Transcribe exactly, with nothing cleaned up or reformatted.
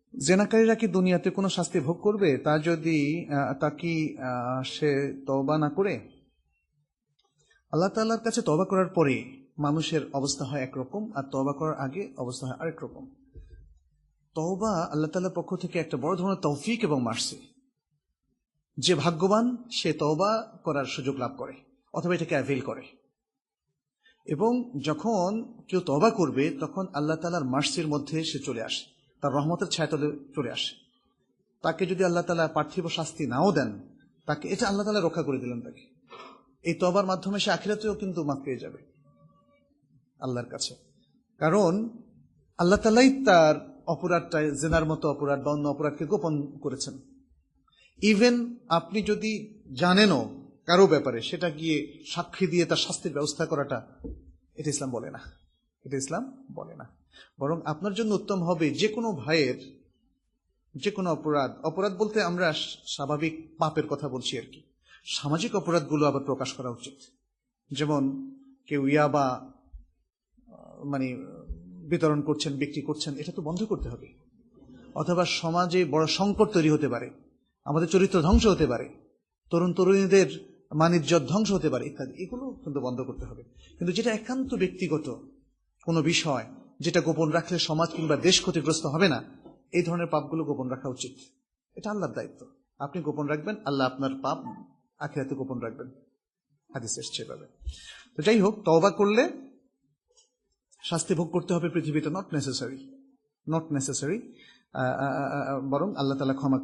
জেনাকারীরা কি দুনিয়াতে কোনো শাস্তি ভোগ করবে তা যদি তা কি সে তওবা না করে? আল্লাহ তাআলার কাছে তওবা করার পরে মানুষের অবস্থা হয় একরকম, আর তওবা করার আগে অবস্থা হয় আরেক রকম। তওবা আল্লাহ তাআলার পক্ষ থেকে একটা বড় ধরনের তৌফিক এবং মার্সি। যে ভাগ্যবান সে তওবা করার সুযোগ লাভ করে অথবা এটাকে অ্যাভেল করে। এবং যখন কেউ তওবা করবে তখন আল্লাহ তাআলার মার্সির মধ্যে সে চলে আসে, তার রহমতের ছায়াতলে চলে আসে। তাকে যদি আল্লাহ তাআলা পার্থিব শাস্তি নাও দেন, তাকে এটা আল্লাহ তাআলা রক্ষা করে দিলেন। তাকে এই তওবার মাধ্যমে সে আখিরাতেও কিন্তু মাফ পেয়ে যাবে আল্লাহর কাছে। কারণ আল্লাহ তাআলাই তার অপরাধটা, জিনার মতো অপরাধ বা অন্য অপরাধকে গোপন করেছেন। ইভেন আপনি যদি জানেনও কারো ব্যাপারে, সেটা গিয়ে সাক্ষী দিয়ে তার শাস্তির ব্যবস্থা করাটা, এটা ইসলাম বলে না। এটা ইসলাম বলে না। বরং আপনার জন্য উত্তম হবে যে কোনো ভাইয়ের যে কোনো অপরাধ, অপরাধ বলতে আমরা স্বাভাবিক পাপের কথা বলছি আর কি, সামাজিক অপরাধগুলো আবার প্রকাশ করা উচিত। যেমন কেউ ইয়াবা মানে বিতরণ করছেন, বিক্রি করছেন, এটা তো বন্ধ করতে হবে। অথবা সমাজে বড় সংকট তৈরি হতে পারে, আমাদের চরিত্র ধ্বংস হতে পারে, তরুণ তরুণীদের মানিজ্যত ধ্বংস হতে পারে ইত্যাদি, এগুলো কিন্তু বন্ধ করতে হবে। কিন্তু যেটা একান্ত ব্যক্তিগত কোনো বিষয়, যেটা গোপন রাখলে সমাজ কিংবা দেশ ক্ষতিগ্রস্ত হবে না, এই ধরনের পাপগুলো গোপন রাখা উচিত। এটা আল্লাহর দায়িত্ব। আপনি গোপন রাখবেন, আল্লাহ আপনার পাপ আখিরাতে গোপন রাখবেন। হাদিস এসছে এভাবে। তো যাই হোক, তওবা করলে শাস্তি ভোগ করতে হবে পৃথিবীতে, নট নেসেসারি নট নেসেসারি বরং আল্লাহ তাআলা ক্ষমা